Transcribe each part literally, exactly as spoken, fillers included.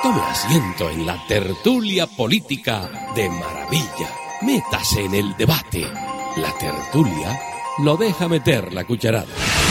Tome asiento en la tertulia política de Maravilla. Métase en el debate. La tertulia lo deja meter la cucharada.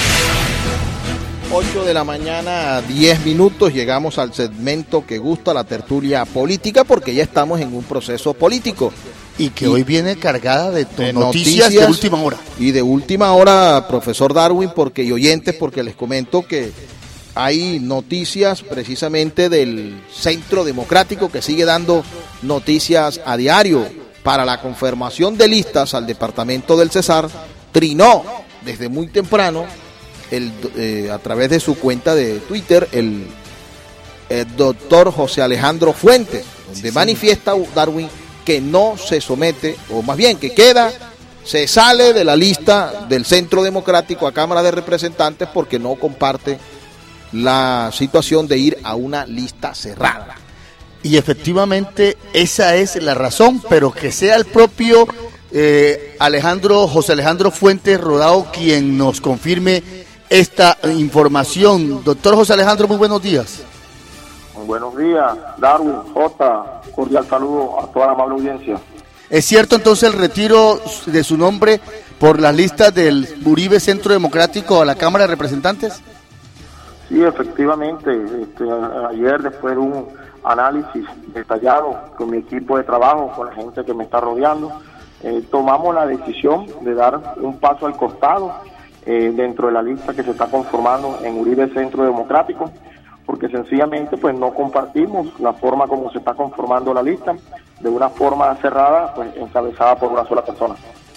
ocho de la mañana, diez minutos, llegamos al segmento que gusta, la tertulia política, porque ya estamos en un proceso político. Y que y, hoy viene cargada de, de noticias, noticias de última hora. Y de última hora, profesor Darwin, porque y oyentes, porque les comento que hay noticias precisamente del Centro Democrático que sigue dando noticias a diario. Para la confirmación de listas al departamento del Cesar, trinó desde muy temprano el, eh, a través de su cuenta de Twitter el, el doctor José Alejandro Fuentes, donde sí, manifiesta Darwin que no se somete, o más bien que queda, se sale de la lista del Centro Democrático a Cámara de Representantes porque no comparte la situación de ir a una lista cerrada. Y efectivamente esa es la razón, pero que sea el propio eh, Alejandro, José Alejandro Fuentes Rodao quien nos confirme esta información. Doctor José Alejandro, muy buenos días. Muy buenos días, Darwin, Jota, cordial saludo a toda la amable audiencia. ¿Es cierto entonces el retiro de su nombre por las listas del Uribe Centro Democrático a la Cámara de Representantes? Sí, efectivamente, este, ayer después de un análisis detallado con mi equipo de trabajo, con la gente que me está rodeando, eh, tomamos la decisión de dar un paso al costado eh, dentro de la lista que se está conformando en Uribe Centro Democrático, porque sencillamente pues no compartimos la forma como se está conformando la lista, de una forma cerrada, pues encabezada por una sola persona.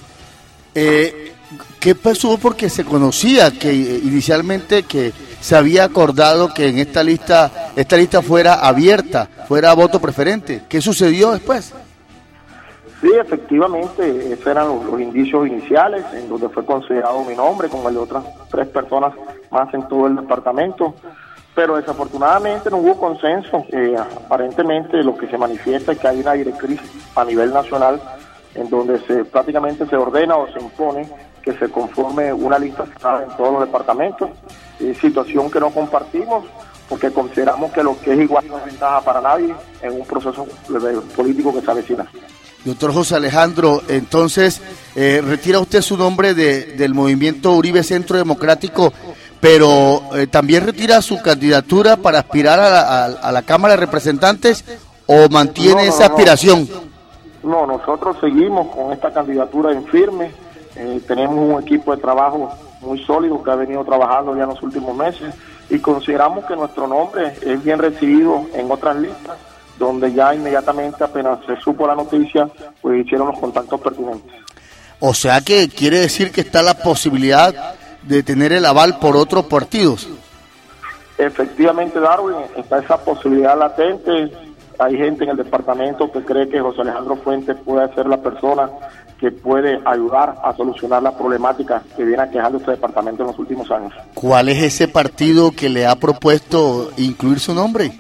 Eh, ¿Qué pasó? Porque se conocía que eh, inicialmente que se había acordado que en esta lista esta lista fuera abierta, fuera a voto preferente. ¿Qué sucedió después? Sí, efectivamente, esos eran los, los indicios iniciales, en donde fue considerado mi nombre, como el de otras tres personas más en todo el departamento, pero desafortunadamente no hubo consenso. Eh, aparentemente lo que se manifiesta es que hay una directriz a nivel nacional en donde se prácticamente se ordena o se impone que se conforme una lista cerrada en todos los departamentos, eh, situación que no compartimos, porque consideramos que lo que es igual no es ventaja para nadie en un proceso político que se avecina. Doctor José Alejandro, entonces, eh, retira usted su nombre de, del movimiento Uribe Centro Democrático, pero eh, también retira su candidatura para aspirar a la, a, a la Cámara de Representantes, ¿o mantiene no, no, esa aspiración? No. no, nosotros seguimos con esta candidatura en firme. Eh, tenemos un equipo de trabajo muy sólido que ha venido trabajando ya en los últimos meses y consideramos que nuestro nombre es bien recibido en otras listas, donde ya inmediatamente apenas se supo la noticia, pues hicieron los contactos pertinentes. O sea que quiere decir que está la posibilidad de tener el aval por otros partidos. Efectivamente, Darwin, está esa posibilidad latente. Hay gente en el departamento que cree que José Alejandro Fuentes puede ser la persona que puede ayudar a solucionar la problemática que viene aquejando este departamento en los últimos años. ¿Cuál es ese partido que le ha propuesto incluir su nombre?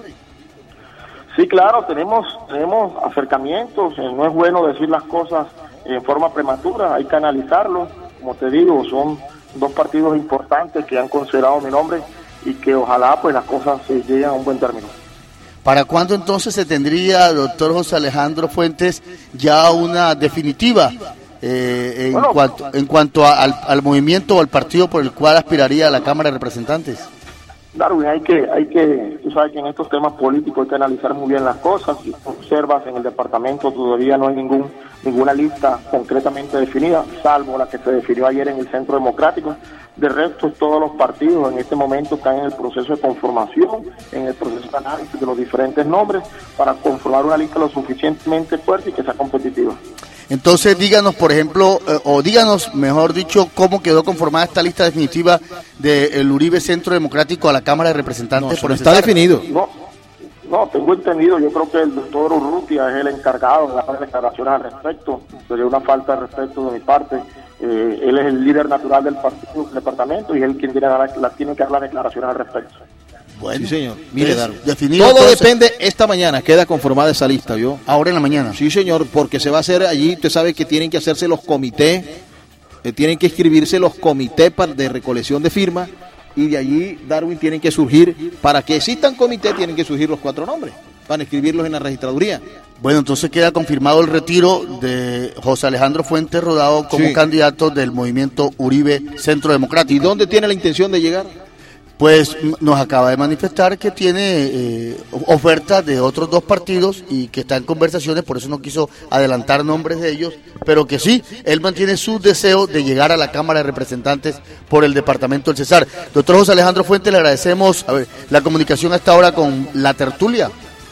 Sí, claro, tenemos tenemos acercamientos. Eh, no es bueno decir las cosas en forma prematura, hay que analizarlo. Como te digo, son dos partidos importantes que han considerado mi nombre y que ojalá pues las cosas se lleguen a un buen término. ¿Para cuándo entonces se tendría, doctor José Alejandro Fuentes, ya una definitiva eh, en, bueno, cuanto, en cuanto a, al, al movimiento o al partido por el cual aspiraría a la Cámara de Representantes? Darwin, hay que, hay que, tú sabes que en estos temas políticos hay que analizar muy bien las cosas. Si observas en el departamento todavía no hay ningún ninguna lista concretamente definida, salvo la que se definió ayer en el Centro Democrático. De resto, todos los partidos en este momento están en el proceso de conformación, en el proceso de análisis de los diferentes nombres para conformar una lista lo suficientemente fuerte y que sea competitiva. Entonces, díganos, por ejemplo, eh, o díganos, mejor dicho, cómo quedó conformada esta lista definitiva del Uribe Centro Democrático a la Cámara de Representantes. No, por está definido. No, no, tengo entendido, yo creo que el doctor Urrutia es el encargado de dar declaraciones al respecto. Sería una falta de respeto de mi parte. Eh, él es el líder natural del partido, del departamento, y él quien tiene, la, la, tiene que dar las declaraciones al respecto. Bueno, sí, señor. Mire, Darwin, definido, todo entonces, depende, esta mañana queda conformada esa lista, ¿vio? Ahora en la mañana. Sí, señor, porque se va a hacer allí, usted sabe que tienen que hacerse los comités, eh, tienen que escribirse los comités para, de recolección de firmas, y de allí, Darwin, tienen que surgir, para que existan comités, tienen que surgir los cuatro nombres. para inscribirlos en la registraduría. Bueno, entonces queda confirmado el retiro de José Alejandro Fuentes Rodado como sí. candidato del movimiento Uribe Centro Democrático. ¿Y dónde tiene la intención de llegar? Pues nos acaba de manifestar que tiene eh, ofertas de otros dos partidos y que está en conversaciones, por eso no quiso adelantar nombres de ellos, pero que sí, él mantiene su deseo de llegar a la Cámara de Representantes por el departamento del Cesar. Doctor José Alejandro Fuentes, le agradecemos a ver, la comunicación hasta ahora con la tertulia.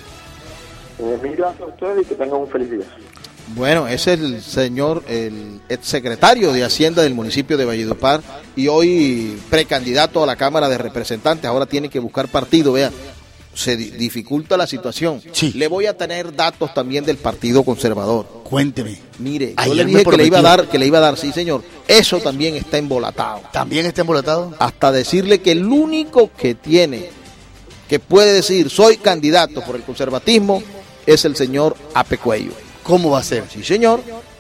Eh, mil gracias a ustedes y que tengan un feliz día. Bueno, es el señor, el exsecretario de Hacienda del municipio de Valledupar y hoy precandidato a la Cámara de Representantes. Ahora tiene que buscar partido, vea, se di- dificulta la situación. Sí. Le voy a tener datos también del Partido Conservador. Cuénteme. Mire, Ayer yo le me dije que le iba a prometió. dar, que le iba a dar, sí señor. Eso también está embolatado. ¿También está embolatado? Hasta decirle que el único que tiene, que puede decir soy candidato por el conservatismo, es el señor Ape Cuello. ¿Cómo va a ser? Sí, señor.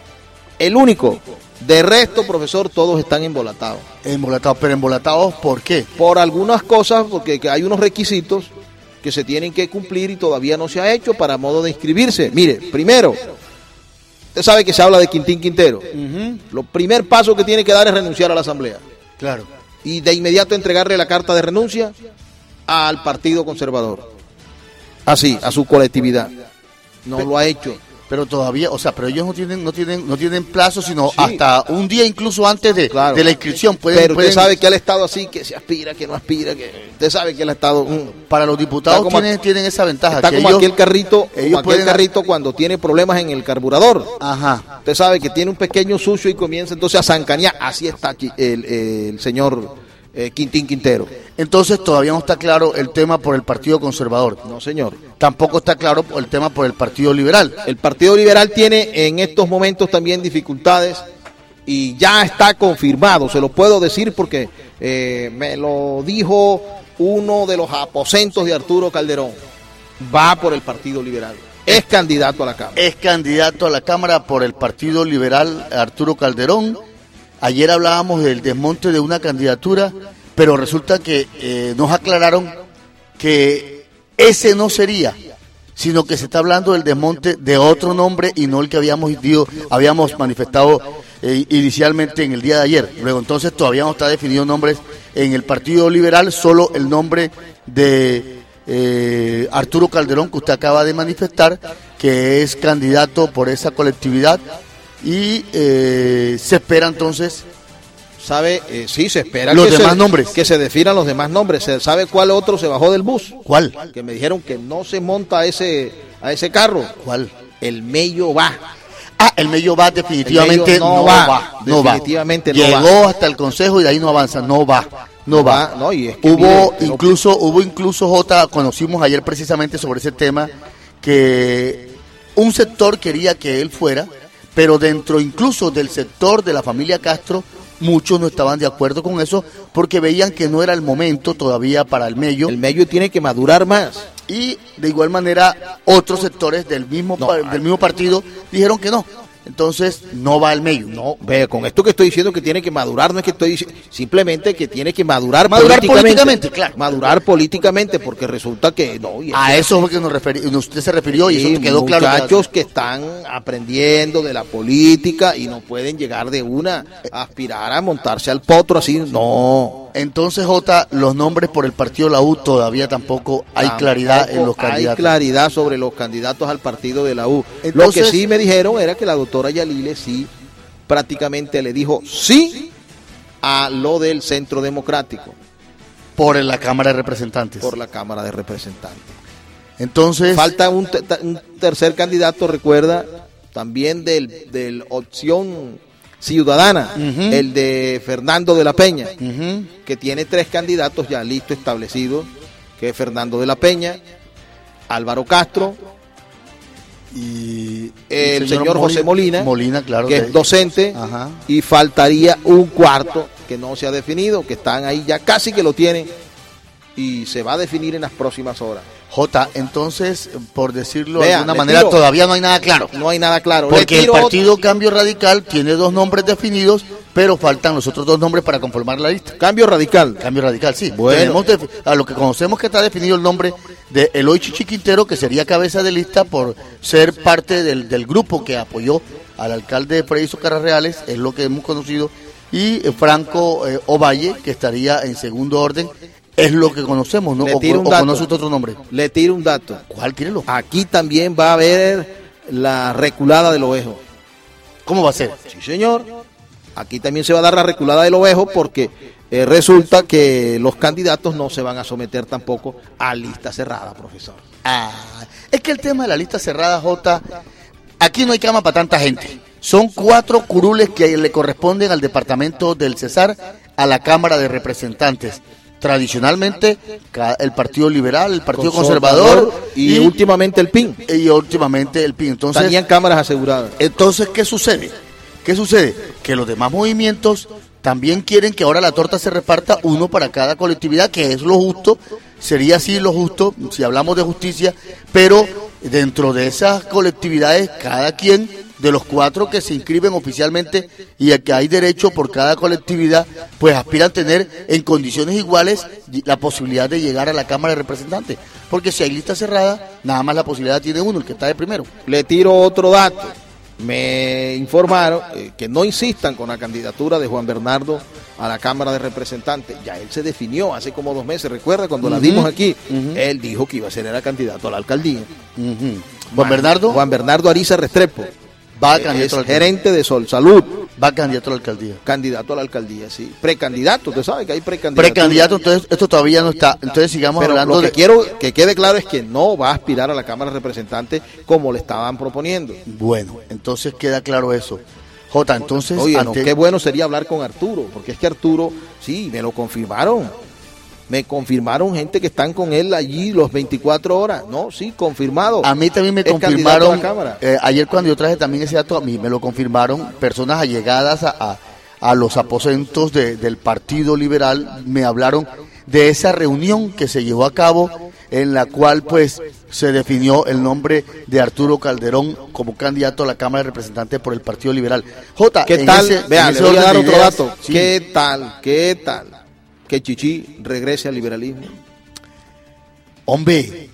El único. De resto, profesor, todos están embolatados. Embolatados, pero embolatados, ¿por qué? Por algunas cosas, porque que hay unos requisitos que se tienen que cumplir y todavía no se ha hecho para modo de inscribirse. Mire, primero, usted sabe que se habla de Quintín Quintero. Uh-huh. Lo primer paso que tiene que dar es renunciar a la asamblea. Claro. Y de inmediato entregarle la carta de renuncia al Partido Conservador. Así, a su colectividad. No lo ha hecho. Pero todavía, o sea, pero ellos no tienen, no tienen, no tienen plazo, sino Sí. hasta un día incluso antes de, Claro. de la inscripción. Pueden, Pero usted pueden- sabe que él ha estado así, que se aspira, que no aspira, que usted sabe que él ha estado... mm, para los diputados Está como- tienen, tienen esa ventaja. está que como ellos- aquel carrito, ellos como aquel pueden- carrito cuando tiene problemas en el carburador. Ajá. Usted sabe que tiene un pequeño sucio y comienza entonces a zancanear. Así está aquí el, el señor eh, Quintín Quintero. Entonces todavía no está claro el tema por el Partido Conservador. No, señor. Tampoco está claro el tema por el Partido Liberal. El Partido Liberal tiene en estos momentos también dificultades y ya está confirmado, se lo puedo decir porque eh, me lo dijo uno de los aposentos de Arturo Calderón. Va por el Partido Liberal. Es candidato a la Cámara. Es candidato a la Cámara por el Partido Liberal Arturo Calderón. Ayer hablábamos del desmonte de una candidatura, pero resulta que eh, nos aclararon que ese no sería, sino que se está hablando del desmonte de otro nombre y no el que habíamos, dicho, habíamos manifestado eh, inicialmente en el día de ayer. Luego entonces todavía no está definido nombres en el Partido Liberal, solo el nombre de eh, Arturo Calderón, que usted acaba de manifestar, que es candidato por esa colectividad. Y eh, se espera entonces ¿Sabe? Eh, sí, se espera los que demás se, nombres. que se definan los demás nombres. ¿Se sabe cuál otro se bajó del bus? ¿Cuál? Que me dijeron que no se monta a ese, a ese carro. ¿Cuál? El Mello va. Ah, el Mello va definitivamente El Mello no, no va, va, no va. definitivamente no Llegó hasta el Consejo y de ahí no avanza, no va, no, No va. va, no, y es que hubo mire, pero- incluso, hubo incluso Jota, conocimos ayer precisamente sobre ese tema que un sector quería que él fuera, pero dentro incluso del sector de la familia Castro muchos no estaban de acuerdo con eso porque veían que no era el momento todavía para el Mello. El Mello tiene que madurar más. Y de igual manera otros sectores del mismo No, pa- ay. del mismo partido dijeron que no. Entonces no va al Mello. No, ve, con esto que estoy diciendo que tiene que madurar, no es que estoy diciendo, simplemente que tiene que madurar, Madurar políticamente, claro. Madurar políticamente, porque resulta que no. y es A que- eso fue que nos referi- usted se refirió y Sí, eso quedó claro. muchachos que están aprendiendo de la política y no pueden llegar de una a aspirar a montarse al potro así, no. Entonces, Jota, los nombres por el partido de la U todavía tampoco hay Tampoco claridad en los Hay candidatos. claridad sobre los candidatos al partido de la U. Lo Entonces- que sí me dijeron era que la doctora Yalile sí prácticamente le dijo sí a lo del Centro Democrático Por la Cámara de Representantes. por la Cámara de Representantes. Entonces, Falta un, te- un tercer candidato, recuerda, también del, del Opción Ciudadana, Ujú. el de Fernando de la Peña, ujú, que tiene tres candidatos ya listos, establecidos, que es Fernando de la Peña, Álvaro Castro, y el señor José Molina, Molina, claro, que de- es docente, Ajá. y faltaría un cuarto que no se ha definido, que están ahí ya casi que lo tienen, y se va a definir en las próximas horas. Jota, entonces, por decirlo Vea, de alguna le manera, todavía todavía no hay nada claro. No hay nada claro. Le Porque el tiro Partido Cambio Radical tiene dos nombres definidos, pero faltan los otros dos nombres para conformar la lista. Cambio Radical. Cambio Radical, sí. Bueno. Tenemos de, a lo que conocemos que está definido el nombre de Eloy Chichi Quintero, que sería cabeza de lista por ser parte del, del grupo que apoyó al alcalde Freddy Socarrás Reales, es lo que hemos conocido, y eh, Franco eh, Ovalle, que estaría en segundo orden, es lo que conocemos, ¿no? Le O, tiro un o dato. conoce otro nombre. Le tiro un dato. ¿Cuál, quírelo? Aquí también va a haber la reculada del Ovejo. ¿Cómo va a ser? Sí, señor. Aquí también se va a dar la reculada del Ovejo porque eh, resulta que los candidatos no se van a someter tampoco a lista cerrada, profesor. Ah, es que el tema de la lista cerrada, Jota, aquí no hay cama para tanta gente. Son cuatro curules que le corresponden al departamento del Cesar, a la Cámara de Representantes. Tradicionalmente, el Partido Liberal, el Partido Conservador, Conservador y, y últimamente el P I N. Y últimamente el P I N. Entonces, tenían cámaras aseguradas. Entonces, ¿qué sucede? ¿Qué sucede? Que los demás movimientos también quieren que ahora la torta se reparta uno para cada colectividad, que es lo justo, sería así lo justo, si hablamos de justicia, pero dentro de esas colectividades, cada quien de los cuatro que se inscriben oficialmente y a que hay derecho por cada colectividad, pues aspiran a tener en condiciones iguales la posibilidad de llegar a la Cámara de Representantes, porque si hay lista cerrada, nada más la posibilidad tiene uno, el que está de primero. Le tiro otro dato. Me informaron eh, que no insistan con la candidatura de Juan Bernardo a la Cámara de Representantes. Ya él se definió hace como dos meses, recuerda cuando uh-huh, la dimos aquí, uh-huh. Él dijo que iba a ser el candidato a la alcaldía. Uh-huh. Juan Bernardo Juan Bernardo Ariza Restrepo va a candidato es gerente de Sol Salud. Va a candidato a la alcaldía. Candidato a la alcaldía, sí. Precandidato, usted sabe que hay precandidato. Precandidato, entonces esto todavía no está. Entonces sigamos Pero hablando lo que de... quiero que quede claro es que no va a aspirar a la Cámara de Representantes como le estaban proponiendo. Bueno, entonces queda claro eso. Jota, entonces... Oye, ante... no, qué bueno sería hablar con Arturo, porque es que Arturo, sí, me lo confirmaron. Me confirmaron gente que están con él allí los veinticuatro horas. No, sí, confirmado. A mí también me es confirmaron, eh, ayer cuando yo traje también ese dato, a mí me lo confirmaron personas allegadas a, a, a los aposentos de, del Partido Liberal, me hablaron de esa reunión que se llevó a cabo en la cual pues se definió el nombre de Arturo Calderón como candidato a la Cámara de Representantes por el Partido Liberal. Jota, ¿qué tal? Ese, Vea, le voy a dar otro ideas, dato. Sí. ¿Qué tal? ¿Qué tal? Que Chichi regrese al liberalismo. Hombre,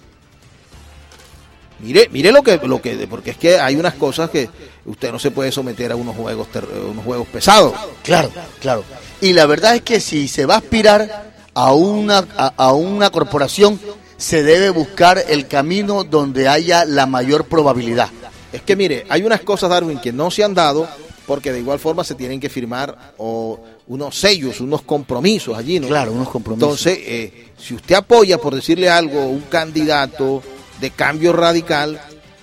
mire, mire lo que, lo que, porque es que hay unas cosas que usted no se puede someter a unos juegos, ter, unos juegos pesados. Claro, claro. Y la verdad es que si se va a aspirar a una, a, a una corporación, se debe buscar el camino donde haya la mayor probabilidad. Es que mire, hay unas cosas, Darwin, que no se han dado, porque de igual forma se tienen que firmar o unos sellos, unos compromisos allí, ¿no? Claro, unos compromisos. Entonces, eh, si usted apoya, por decirle algo, un candidato de Cambio Radical,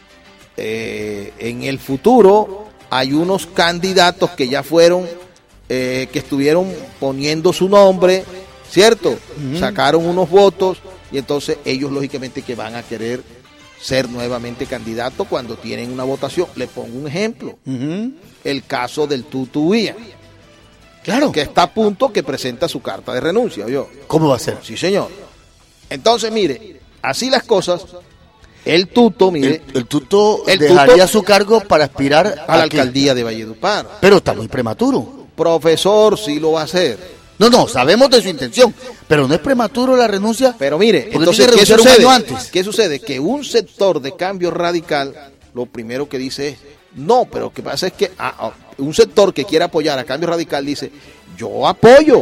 eh, en el futuro hay unos candidatos que ya fueron, eh, que estuvieron poniendo su nombre, ¿cierto? Uh-huh. Sacaron unos votos y entonces ellos lógicamente que van a querer ser nuevamente candidatos cuando tienen una votación. Le pongo un ejemplo. Uh-huh. El caso del Tutu Uía. Claro. Que está a punto que presenta su carta de renuncia, ¿oyó? ¿Cómo va a ser? Sí, señor. Entonces, mire, así las cosas, el Tuto, mire... El, el Tuto el dejaría tuto su cargo para aspirar a la ¿a qué? alcaldía de Valledupar. Pero está muy prematuro. Profesor, sí lo va a hacer. No, no, sabemos de su intención, pero no es prematuro la renuncia. Pero mire, porque entonces, tiene que ¿qué renunciar sucede? un año antes. ¿Qué sucede? Que un sector de Cambio Radical, lo primero que dice es, no, pero lo que pasa es que ah, ah, un sector que quiere apoyar a Cambio Radical dice, yo apoyo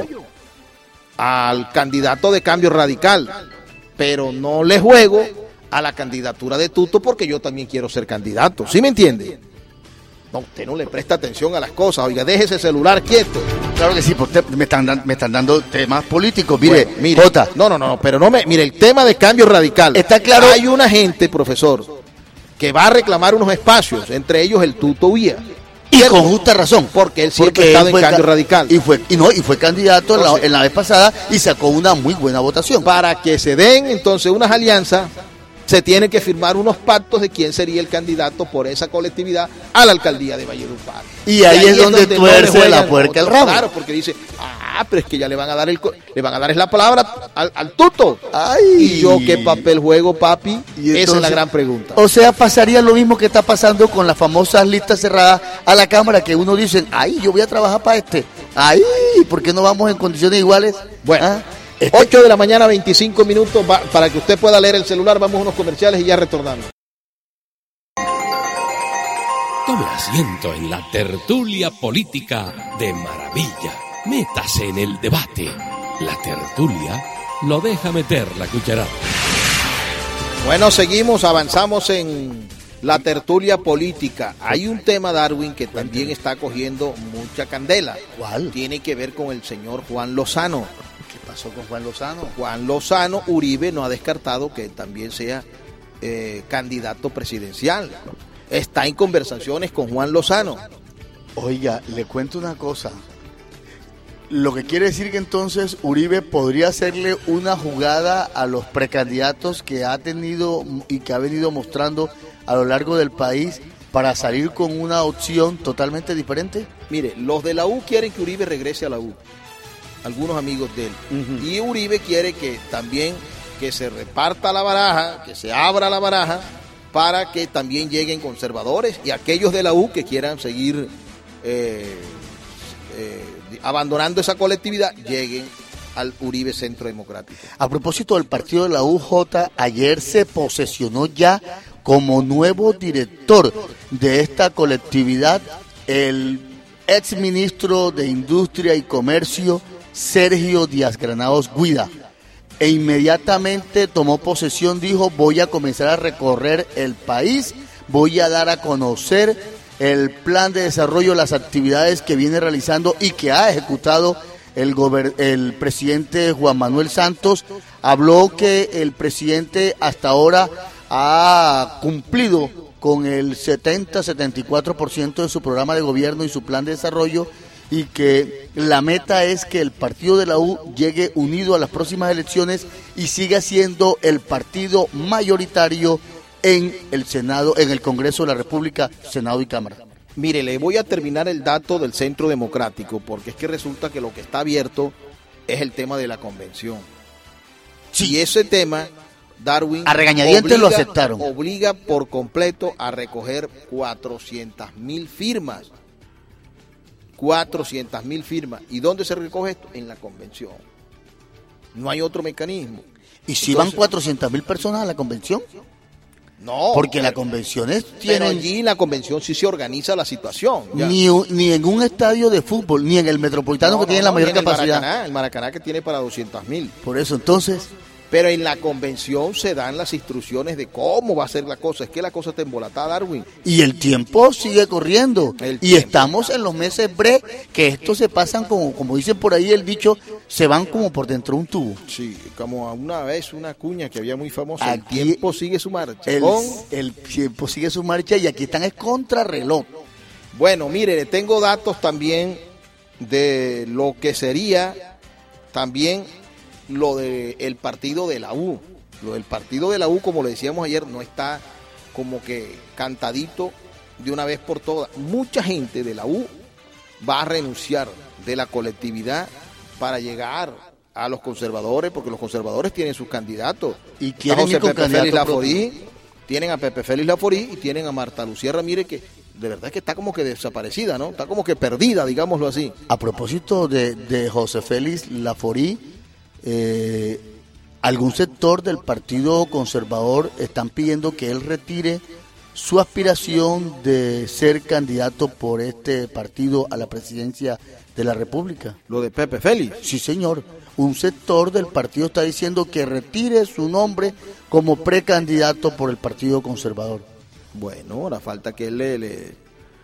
al candidato de Cambio Radical, pero no le juego a la candidatura de Tuto porque yo también quiero ser candidato. ¿Sí me entiende? No, usted no le presta atención a las cosas. Oiga, deje ese celular quieto. Claro que sí, porque me están, dan, me están dando temas políticos. Mire, bueno, mire, Jota. No, no, no, pero no me... Mire, el tema de Cambio Radical. Está claro. Hay una gente, profesor, que va a reclamar unos espacios, entre ellos el Tuto Uía. Y con justa razón. Porque él siempre ha estado en Cambio Radical. Y fue, y no, y fue candidato entonces, en, la, en la vez pasada y sacó una muy buena votación. Para que se den entonces unas alianzas, se tienen que firmar unos pactos de quién sería el candidato por esa colectividad a la alcaldía de Valledupar. Y, y ahí, ahí es donde, donde tuerce no la puerca el rabo. Claro, porque dice, ah, pero es que ya le van a dar el le van a dar es la palabra al, al Tuto. Ay. ¿Y yo qué papel juego, papi? Entonces, esa es la gran pregunta. O sea, pasaría lo mismo que está pasando con las famosas listas cerradas a la Cámara, que uno dice, ay, yo voy a trabajar para este, Ay, ¿por qué no vamos en condiciones iguales? Bueno, ¿Ah? Este... ocho de la mañana, veinticinco minutos, va, para que usted pueda leer el celular, vamos a unos comerciales y ya retornamos. Tome asiento en la tertulia política de Maravilla. Métase en el debate. La tertulia lo deja meter la cucharada. Bueno, seguimos, avanzamos en la tertulia política. Hay un tema, Darwin, que también está cogiendo mucha candela. ¿Cuál? Tiene que ver con el señor Juan Lozano. ¿Qué pasó con Juan Lozano? Juan Lozano, Uribe no ha descartado que también sea eh, candidato presidencial. Está en conversaciones con Juan Lozano. Oiga, le cuento una cosa. Lo que quiere decir que entonces Uribe podría hacerle una jugada a los precandidatos que ha tenido y que ha venido mostrando a lo largo del país para salir con una opción totalmente diferente. Mire, los de la U quieren que Uribe regrese a la U, algunos amigos de él. Uh-huh. Y Uribe quiere que también que se reparta la baraja, que se abra la baraja, para que también lleguen conservadores y aquellos de la U que quieran seguir eh, eh, abandonando esa colectividad, lleguen al Uribe Centro Democrático. A propósito del partido de la U J, ayer se posesionó ya como nuevo director de esta colectividad el exministro de Industria y Comercio, Sergio Díaz Granados Guida. E inmediatamente tomó posesión, dijo, voy a comenzar a recorrer el país, voy a dar a conocer el plan de desarrollo, las actividades que viene realizando y que ha ejecutado el, gober- el presidente Juan Manuel Santos. Habló que el presidente hasta ahora ha cumplido con el setenta a setenta y cuatro por ciento de su programa de gobierno y su plan de desarrollo, y que la meta es que el partido de la U llegue unido a las próximas elecciones y siga siendo el partido mayoritario en el Senado, en el Congreso de la República, Senado y Cámara. Mire, le voy a terminar el dato del Centro Democrático, porque es que resulta que lo que está abierto es el tema de la convención. Sí. Y ese tema, Darwin, a regañadientes lo aceptaron. Obliga por completo a recoger cuatrocientas mil firmas. cuatrocientas mil firmas. ¿Y dónde se recoge esto? En la convención. No hay otro mecanismo. ¿Y si Entonces, van cuatrocientas mil personas a la convención? No. Porque las convenciones tienen... Pero allí en la convención sí se organiza la situación. Ni, ni en un estadio de fútbol, ni en el Metropolitano, no, que no, tiene no, la mayor el capacidad. Maracaná, el Maracaná que tiene para doscientas mil. Por eso, entonces... Pero en la convención se dan las instrucciones de cómo va a ser la cosa. Es que la cosa está embolatada, Darwin. Y el tiempo sigue corriendo. El y tiempo. Estamos en los meses bre, que estos se pasan como, como dicen por ahí el dicho, se van como por dentro de un tubo. Sí, como una vez una cuña que había muy famosa. Aquí, el tiempo sigue su marcha. El, con... el tiempo sigue su marcha y aquí están es contrarreloj. Bueno, mire, le tengo datos también de lo que sería también lo del partido de la U. Lo del partido de la U, como le decíamos ayer, no está como que cantadito de una vez por todas. Mucha gente de la U va a renunciar de la colectividad para llegar a los conservadores, porque los conservadores tienen sus candidatos. Y quieren ir con Pepe Félix candidato Laforí, tienen a Pepe Félix Laforí y tienen a Marta Lucía Ramírez, que de verdad es que está como que desaparecida, ¿no? Está como que perdida, digámoslo así. A propósito de, de José Félix Laforí, eh, algún sector del Partido Conservador están pidiendo que él retire su aspiración de ser candidato por este partido a la presidencia de la República. ¿Lo de Pepe Félix? Sí, señor. Un sector del partido está diciendo que retire su nombre como precandidato por el Partido Conservador. Bueno, ahora falta que él le, le,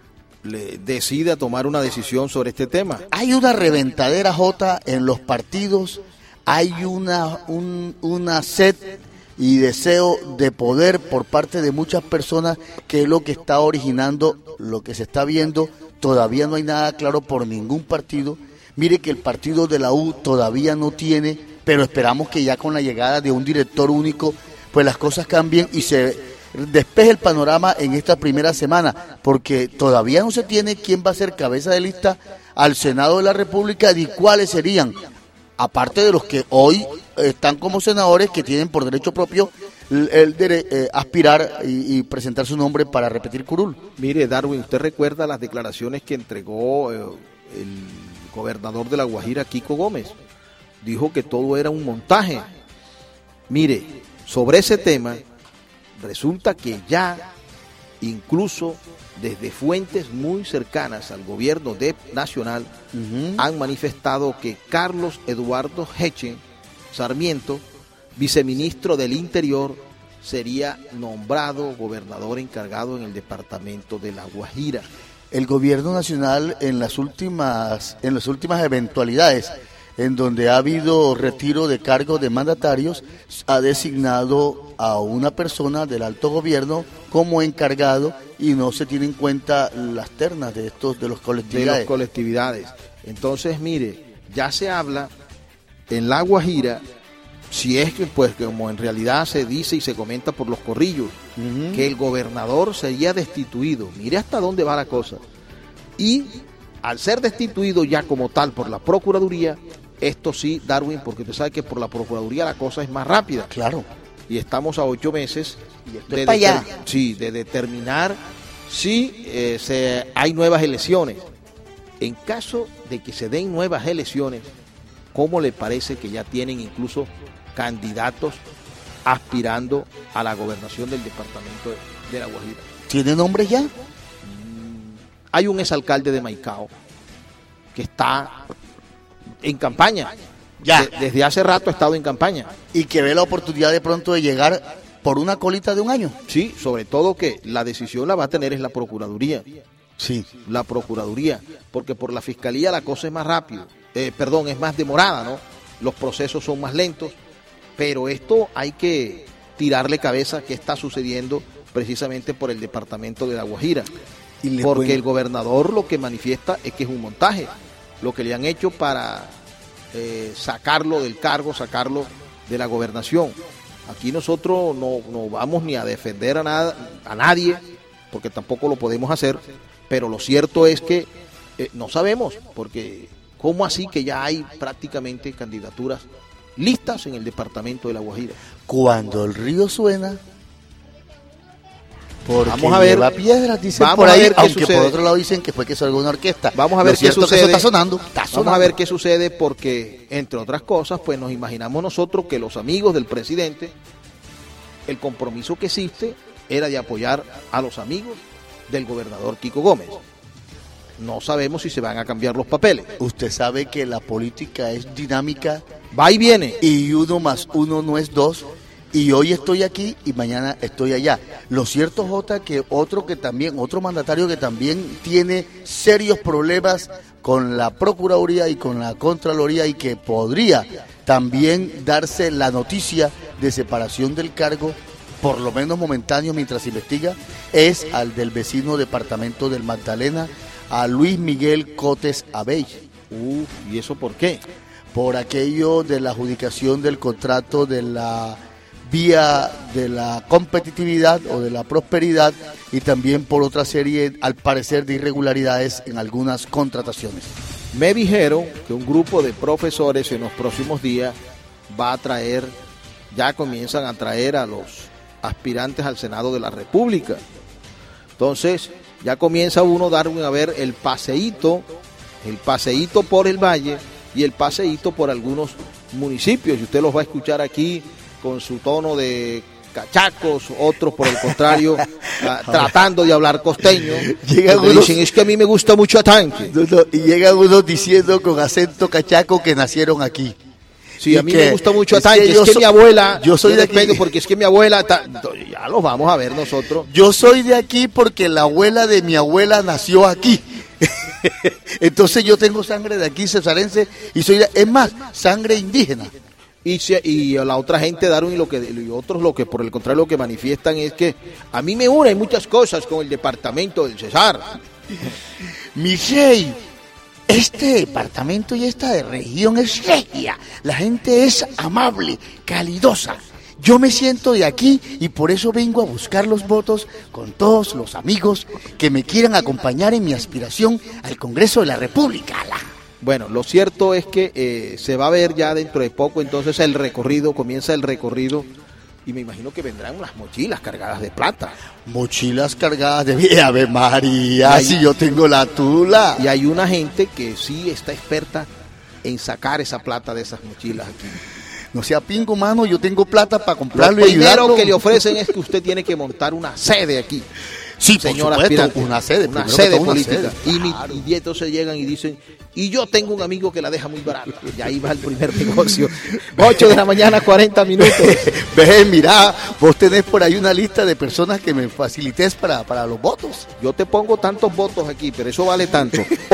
le decida tomar una decisión sobre este tema. Hay una reventadera, Jota, en los partidos. Hay una, un, una sed y deseo de poder por parte de muchas personas, que es lo que está originando lo que se está viendo. Todavía no hay nada claro por ningún partido. Mire que el partido de la U todavía no tiene, pero esperamos que ya con la llegada de un director único, pues las cosas cambien y se despeje el panorama en esta primera semana, porque todavía no se tiene quién va a ser cabeza de lista al Senado de la República y cuáles serían, aparte de los que hoy están como senadores, que tienen por derecho propio el, el de eh, aspirar y, y presentar su nombre para repetir curul. Mire, Darwin, ¿usted recuerda las declaraciones que entregó eh, el gobernador de La Guajira, Kiko Gómez. Dijo que todo era un montaje. Mire, sobre ese tema, resulta que ya incluso desde fuentes muy cercanas al gobierno de nacional uh-huh. han manifestado que Carlos Eduardo Hechen Sarmiento, viceministro del Interior, sería nombrado gobernador encargado en el departamento de La Guajira. El gobierno nacional en las últimas, en las últimas eventualidades en donde ha habido retiro de cargos de mandatarios, ha designado a una persona del alto gobierno como encargado y no se tienen en cuenta las ternas de estos de los colectividades. De las colectividades. Entonces, mire, ya se habla en La Guajira, si es que, pues, como en realidad se dice y se comenta por los corrillos, uh-huh. que el gobernador sería destituido. Mire hasta dónde va la cosa. Y al ser destituido ya como tal por la Procuraduría, esto sí, Darwin, porque usted sabe que por la Procuraduría la cosa es más rápida. Claro. Y estamos a ocho meses y esto de, es para allá. Sí, de determinar si eh, se, hay nuevas elecciones. En caso de que se den nuevas elecciones, ¿cómo le parece que ya tienen incluso candidatos aspirando a la gobernación del departamento de, de La Guajira? ¿Tiene nombre ya? Mm, hay un exalcalde de Maicao que está en campaña. Ya. De, desde hace rato ha estado en campaña. Y que ve la oportunidad de pronto de llegar por una colita de un año. Sí, sobre todo que la decisión la va a tener es la Procuraduría. Sí. La Procuraduría, porque por la Fiscalía la cosa es más rápido, eh, perdón, es más demorada, ¿no? Los procesos son más lentos, pero esto hay que tirarle cabeza que está sucediendo precisamente por el departamento de La Guajira. Y porque pueden... el gobernador lo que manifiesta es que es un montaje, lo que le han hecho para eh, sacarlo del cargo, sacarlo de la gobernación. Aquí nosotros no, no vamos ni a defender a, nada, a nadie, porque tampoco lo podemos hacer, pero lo cierto es que eh, no sabemos, porque ¿cómo así que ya hay prácticamente candidaturas listas en el departamento de La Guajira? Cuando el río suena, porque vamos a ver, lleva piedras, dicen vamos por ahí, a ver aunque sucede. por otro lado dicen que fue que salga una orquesta. Vamos a ver qué sucede. Que eso está sonando, está sonando. Vamos a ver qué sucede porque, entre otras cosas, pues nos imaginamos nosotros que los amigos del presidente, el compromiso que existe era de apoyar a los amigos del gobernador Kiko Gómez. No sabemos si se van a cambiar los papeles. Usted sabe que la política es dinámica. Va y viene. Y uno más uno no es dos. Y hoy estoy aquí y mañana estoy allá. Lo cierto, Jota, que otro que también, otro mandatario que también tiene serios problemas con la Procuraduría y con la Contraloría y que podría también darse la noticia de separación del cargo, por lo menos momentáneo mientras se investiga, es al del vecino departamento del Magdalena, a Luis Miguel Cotes Abey. Uh, ¿y eso por qué? Por aquello de la adjudicación del contrato de la vía de la competitividad o de la prosperidad y también por otra serie, al parecer, de irregularidades en algunas contrataciones. Me dijeron que un grupo de profesores en los próximos días va a traer, ya comienzan a traer a los aspirantes al Senado de la República. Entonces, ya comienza uno, Darwin, a ver el paseíto, el paseíto por el valle y el paseíto por algunos municipios. Y usted los va a escuchar aquí con su tono de cachacos, otros por el contrario uh, tratando de hablar costeño. Llegan unos, dicen, es que a mí me gusta mucho Atanque. No, no, y llegan unos diciendo con acento cachaco que nacieron aquí. Sí, a mí me gusta mucho Atanque, es, es que, so, mi abuela, yo soy de aquí, porque es que mi abuela, ta, ya los vamos a ver nosotros. Yo soy de aquí porque la abuela de mi abuela nació aquí. Entonces yo tengo sangre de aquí cesarense y soy, de, es más, sangre indígena. Y, se, y la otra gente, Darwin, y, lo que, y otros lo que por el contrario lo que manifiestan es que a mí me unen muchas cosas con el departamento del Cesar. Mi rey, este departamento y esta región es regia, la gente es amable, calidosa. Yo me siento de aquí y por eso vengo a buscar los votos con todos los amigos que me quieran acompañar en mi aspiración al Congreso de la República. Bueno, lo cierto es que eh, se va a ver ya dentro de poco entonces el recorrido, comienza el recorrido y me imagino que vendrán unas mochilas cargadas de plata. Mochilas cargadas de Ave María, Hay, si yo tengo la tula. Y hay una gente que sí está experta en sacar esa plata de esas mochilas aquí. No sea pingo, mano, yo tengo plata para comprarlo Lo y ayudarlo. primero que le ofrecen es que usted tiene que montar una sede aquí. Sí, por señor supuesto, aspirante, una sede, una primero que sede todo, una política. sede, Y, mi- claro. y entonces llegan y dicen, y yo tengo un amigo que la deja muy barata. Y ahí va el primer negocio. ocho de la mañana, cuarenta minutos. Ve, mira, vos tenés por ahí una lista de personas que me facilites para, para los votos. Yo te pongo tantos votos aquí, pero eso vale tanto.